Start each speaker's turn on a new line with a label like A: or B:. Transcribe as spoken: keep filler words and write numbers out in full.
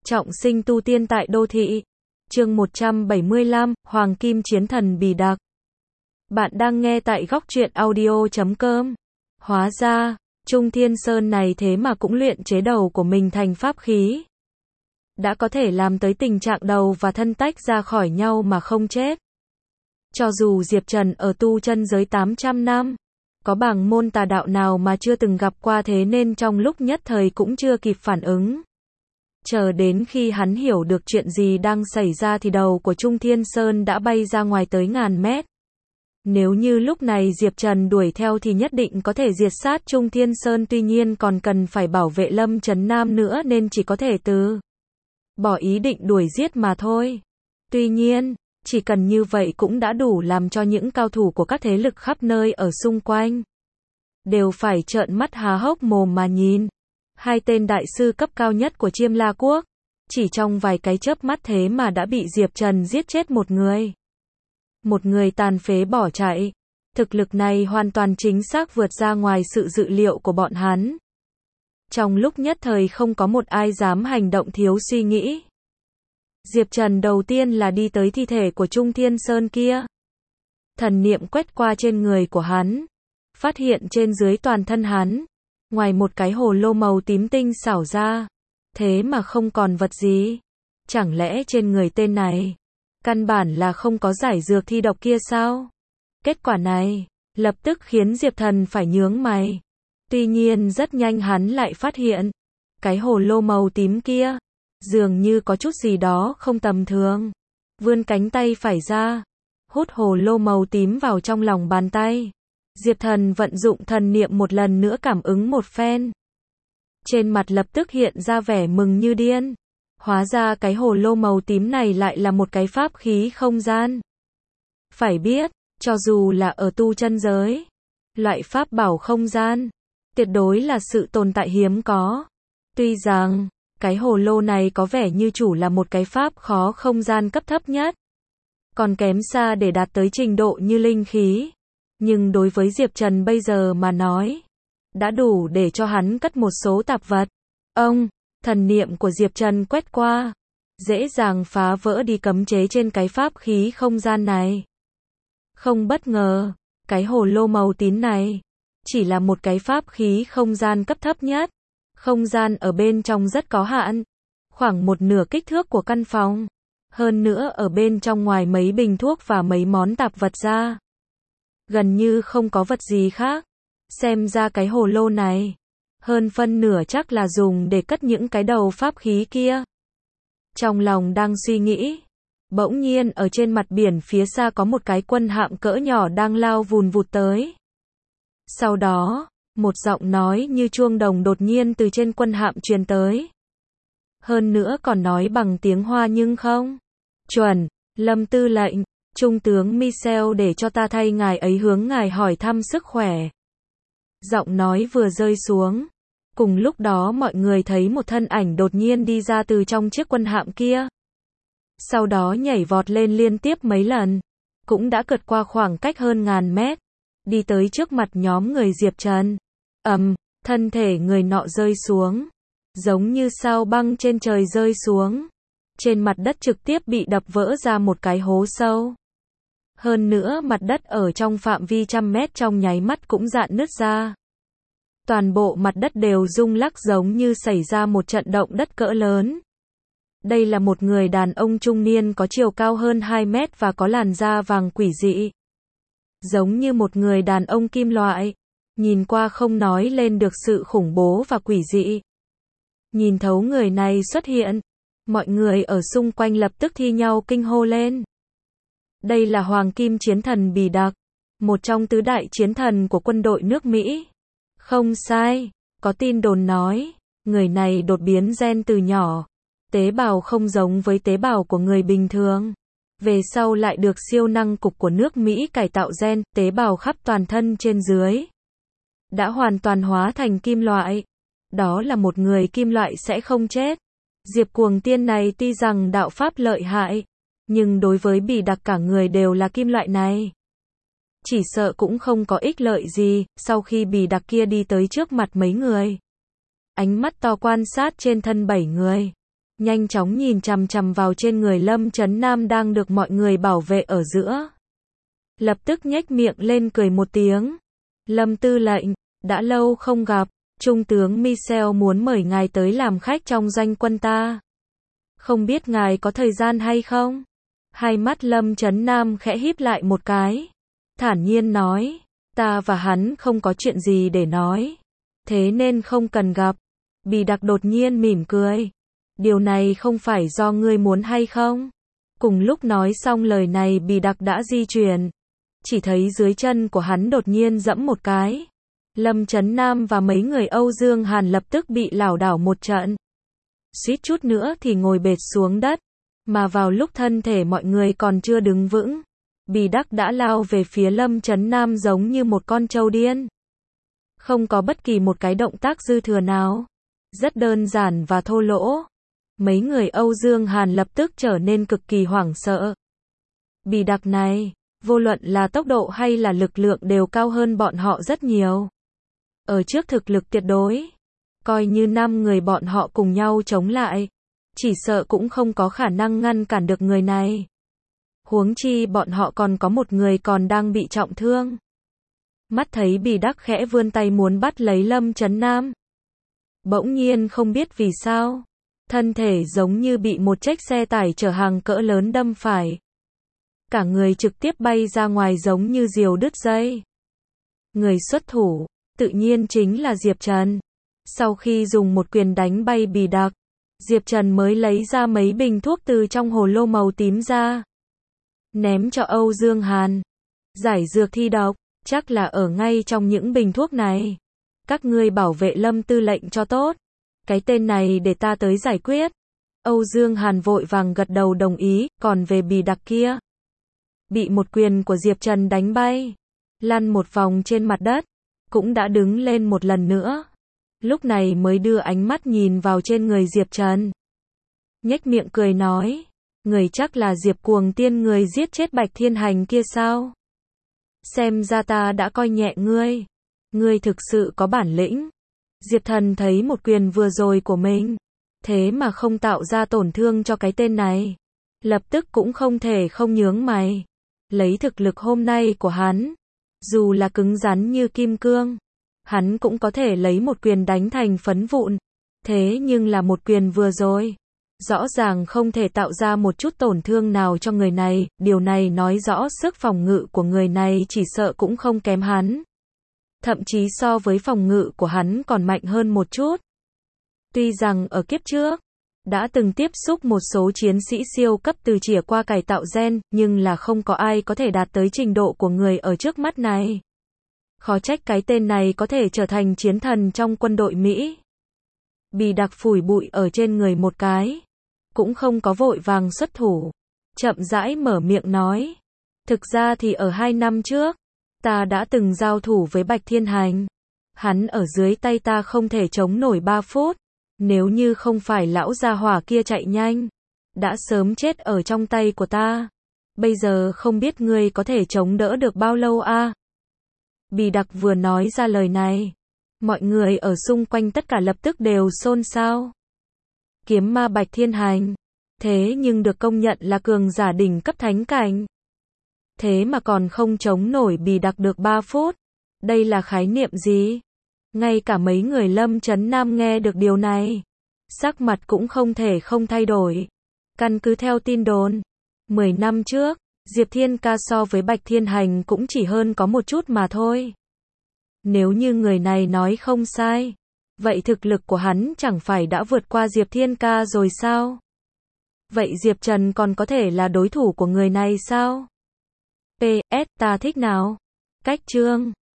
A: Trọng sinh tu tiên tại đô thị. Chương một trăm bảy mươi lăm, Hoàng Kim Chiến Thần Bì Đặc. Bạn đang nghe tại góc truyện audio chấm com. Hóa ra, Trung Thiên Sơn này thế mà cũng luyện chế đầu của mình thành pháp khí. Đã có thể làm tới tình trạng đầu và thân tách ra khỏi nhau mà không chết. Cho dù Diệp Trần ở tu chân giới tám trăm năm, có bảng môn tà đạo nào mà chưa từng gặp qua, thế nên trong lúc nhất thời cũng chưa kịp phản ứng. Chờ đến khi hắn hiểu được chuyện gì đang xảy ra thì đầu của Trung Thiên Sơn đã bay ra ngoài tới ngàn mét. Nếu như lúc này Diệp Trần đuổi theo thì nhất định có thể diệt sát Trung Thiên Sơn, tuy nhiên còn cần phải bảo vệ Lâm Trấn Nam nữa nên chỉ có thể từ bỏ ý định đuổi giết mà thôi. Tuy nhiên, chỉ cần như vậy cũng đã đủ làm cho những cao thủ của các thế lực khắp nơi ở xung quanh đều phải trợn mắt há hốc mồm mà nhìn. Hai tên đại sư cấp cao nhất của Chiêm La Quốc, chỉ trong vài cái chớp mắt thế mà đã bị Diệp Trần giết chết một người. Một người tàn phế bỏ chạy. Thực lực này hoàn toàn chính xác vượt ra ngoài sự dự liệu của bọn hắn. Trong lúc nhất thời không có một ai dám hành động thiếu suy nghĩ. Diệp Trần đầu tiên là đi tới thi thể của Trung Thiên Sơn kia. Thần niệm quét qua trên người của hắn, phát hiện trên dưới toàn thân hắn, ngoài một cái hồ lô màu tím tinh xảo ra, thế mà không còn vật gì. Chẳng lẽ trên người tên này căn bản là không có giải dược thi độc kia sao? Kết quả này lập tức khiến Diệp Thần phải nhướng mày. Tuy nhiên rất nhanh hắn lại phát hiện, cái hồ lô màu tím kia dường như có chút gì đó không tầm thường. Vươn cánh tay phải ra, hút hồ lô màu tím vào trong lòng bàn tay. Diệp Thần vận dụng thần niệm một lần nữa cảm ứng một phen. Trên mặt lập tức hiện ra vẻ mừng như điên. Hóa ra cái hồ lô màu tím này lại là một cái pháp khí không gian. Phải biết, cho dù là ở tu chân giới, loại pháp bảo không gian tuyệt đối là sự tồn tại hiếm có. Tuy rằng cái hồ lô này có vẻ như chủ là một cái pháp khó không gian cấp thấp nhất, còn kém xa để đạt tới trình độ như linh khí. Nhưng đối với Diệp Trần bây giờ mà nói, đã đủ để cho hắn cất một số tạp vật. Ông, thần niệm của Diệp Trần quét qua, dễ dàng phá vỡ đi cấm chế trên cái pháp khí không gian này. Không bất ngờ, cái hồ lô màu tím này chỉ là một cái pháp khí không gian cấp thấp nhất. Không gian ở bên trong rất có hạn, khoảng một nửa kích thước của căn phòng. Hơn nữa ở bên trong ngoài mấy bình thuốc và mấy món tạp vật ra, gần như không có vật gì khác. Xem ra cái hồ lô này, hơn phân nửa chắc là dùng để cất những cái đầu pháp khí kia. Trong lòng đang suy nghĩ, bỗng nhiên ở trên mặt biển phía xa có một cái quân hạm cỡ nhỏ đang lao vùn vụt tới. Sau đó, một giọng nói như chuông đồng đột nhiên từ trên quân hạm truyền tới. Hơn nữa còn nói bằng tiếng Hoa nhưng không chuẩn. Lâm tư lệnh, Trung tướng Michel để cho ta thay ngài ấy hướng ngài hỏi thăm sức khỏe. Giọng nói vừa rơi xuống, cùng lúc đó mọi người thấy một thân ảnh đột nhiên đi ra từ trong chiếc quân hạm kia. Sau đó nhảy vọt lên liên tiếp mấy lần, cũng đã vượt qua khoảng cách hơn ngàn mét, đi tới trước mặt nhóm người Diệp Trần. Ầm, thân thể người nọ rơi xuống, giống như sao băng trên trời rơi xuống. Trên mặt đất trực tiếp bị đập vỡ ra một cái hố sâu. Hơn nữa mặt đất ở trong phạm vi trăm mét trong nháy mắt cũng rạn nứt ra. Toàn bộ mặt đất đều rung lắc giống như xảy ra một trận động đất cỡ lớn. Đây là một người đàn ông trung niên có chiều cao hơn hai mét và có làn da vàng quỷ dị. Giống như một người đàn ông kim loại. Nhìn qua không nói lên được sự khủng bố và quỷ dị. Nhìn thấu người này xuất hiện, mọi người ở xung quanh lập tức thi nhau kinh hô lên. Đây là Hoàng Kim Chiến Thần Bì Đặc, một trong tứ đại chiến thần của quân đội nước Mỹ. Không sai, có tin đồn nói, người này đột biến gen từ nhỏ, tế bào không giống với tế bào của người bình thường. Về sau lại được siêu năng cục của nước Mỹ cải tạo gen, tế bào khắp toàn thân trên dưới đã hoàn toàn hóa thành kim loại. Đó là một người kim loại sẽ không chết. Diệp Cuồng Tiên này tuy rằng đạo pháp lợi hại, nhưng đối với Bì Đặc cả người đều là kim loại này, chỉ sợ cũng không có ích lợi gì. Sau khi Bì Đặc kia đi tới trước mặt mấy người, ánh mắt to quan sát trên thân bảy người, nhanh chóng nhìn chằm chằm vào trên người Lâm Chấn Nam đang được mọi người bảo vệ ở giữa. Lập tức nhếch miệng lên cười một tiếng. Lâm tư lệnh, đã lâu không gặp, Trung tướng Michel muốn mời ngài tới làm khách trong doanh quân ta. Không biết ngài có thời gian hay không? Hai mắt Lâm Chấn Nam khẽ híp lại một cái. Thản nhiên nói, ta và hắn không có chuyện gì để nói. Thế nên không cần gặp. Bì Đặc đột nhiên mỉm cười. Điều này không phải do ngươi muốn hay không? Cùng lúc nói xong lời này Bì Đặc đã di chuyển. Chỉ thấy dưới chân của hắn đột nhiên giẫm một cái. Lâm Chấn Nam và mấy người Âu Dương Hàn lập tức bị lảo đảo một trận. Suýt chút nữa thì ngồi bệt xuống đất. Mà vào lúc thân thể mọi người còn chưa đứng vững, Bì Đắc đã lao về phía Lâm Chấn Nam giống như một con trâu điên. Không có bất kỳ một cái động tác dư thừa nào. Rất đơn giản và thô lỗ. Mấy người Âu Dương Hàn lập tức trở nên cực kỳ hoảng sợ. Bì Đặc này, vô luận là tốc độ hay là lực lượng đều cao hơn bọn họ rất nhiều. Ở trước thực lực tuyệt đối, coi như năm người bọn họ cùng nhau chống lại, chỉ sợ cũng không có khả năng ngăn cản được người này. Huống chi bọn họ còn có một người còn đang bị trọng thương. Mắt thấy Bì Đắc khẽ vươn tay muốn bắt lấy Lâm Chấn Nam. Bỗng nhiên không biết vì sao, thân thể giống như bị một chiếc xe tải chở hàng cỡ lớn đâm phải. Cả người trực tiếp bay ra ngoài giống như diều đứt dây. Người xuất thủ, tự nhiên chính là Diệp Trần. Sau khi dùng một quyền đánh bay Bì Đặc, Diệp Trần mới lấy ra mấy bình thuốc từ trong hồ lô màu tím ra. Ném cho Âu Dương Hàn. Giải dược thi độc, chắc là ở ngay trong những bình thuốc này. Các ngươi bảo vệ Lâm tư lệnh cho tốt. Cái tên này để ta tới giải quyết. Âu Dương Hàn vội vàng gật đầu đồng ý, còn về Bì Đặc kia. Bị một quyền của Diệp Trần đánh bay. Lăn một vòng trên mặt đất. Cũng đã đứng lên một lần nữa. Lúc này mới đưa ánh mắt nhìn vào trên người Diệp Trần. Nhếch miệng cười nói. Người chắc là Diệp Cuồng Tiên người giết chết Bạch Thiên Hành kia sao? Xem ra ta đã coi nhẹ ngươi. Ngươi thực sự có bản lĩnh. Diệp Thần thấy một quyền vừa rồi của mình. Thế mà không tạo ra tổn thương cho cái tên này. Lập tức cũng không thể không nhướng mày. Lấy thực lực hôm nay của hắn. Dù là cứng rắn như kim cương. Hắn cũng có thể lấy một quyền đánh thành phấn vụn. Thế nhưng là một quyền vừa rồi. Rõ ràng không thể tạo ra một chút tổn thương nào cho người này. Điều này nói rõ sức phòng ngự của người này chỉ sợ cũng không kém hắn. Thậm chí so với phòng ngự của hắn còn mạnh hơn một chút. Tuy rằng ở kiếp trước, đã từng tiếp xúc một số chiến sĩ siêu cấp từ chìa qua cải tạo gen, nhưng là không có ai có thể đạt tới trình độ của người ở trước mắt này. Khó trách cái tên này có thể trở thành chiến thần trong quân đội Mỹ. Bì Đặc phủi bụi ở trên người một cái. Cũng không có vội vàng xuất thủ. Chậm rãi mở miệng nói. Thực ra thì ở hai năm trước, ta đã từng giao thủ với Bạch Thiên Hành. Hắn ở dưới tay ta không thể chống nổi ba phút. Nếu như không phải lão gia hỏa kia chạy nhanh, đã sớm chết ở trong tay của ta. Bây giờ không biết ngươi có thể chống đỡ được bao lâu a? À? Bì Đặc vừa nói ra lời này, mọi người ở xung quanh tất cả lập tức đều xôn xao. Kiếm ma Bạch Thiên Hành, thế nhưng được công nhận là cường giả đỉnh cấp thánh cảnh. Thế mà còn không chống nổi Bì Đặc được ba phút. Đây là khái niệm gì? Ngay cả mấy người Lâm Chấn Nam nghe được điều này, sắc mặt cũng không thể không thay đổi. Căn cứ theo tin đồn, mười năm trước, Diệp Thiên Ca so với Bạch Thiên Hành cũng chỉ hơn có một chút mà thôi. Nếu như người này nói không sai, vậy thực lực của hắn chẳng phải đã vượt qua Diệp Thiên Ca rồi sao? Vậy Diệp Trần còn có thể là đối thủ của người này sao? pê ét ta thích nào? Cách chương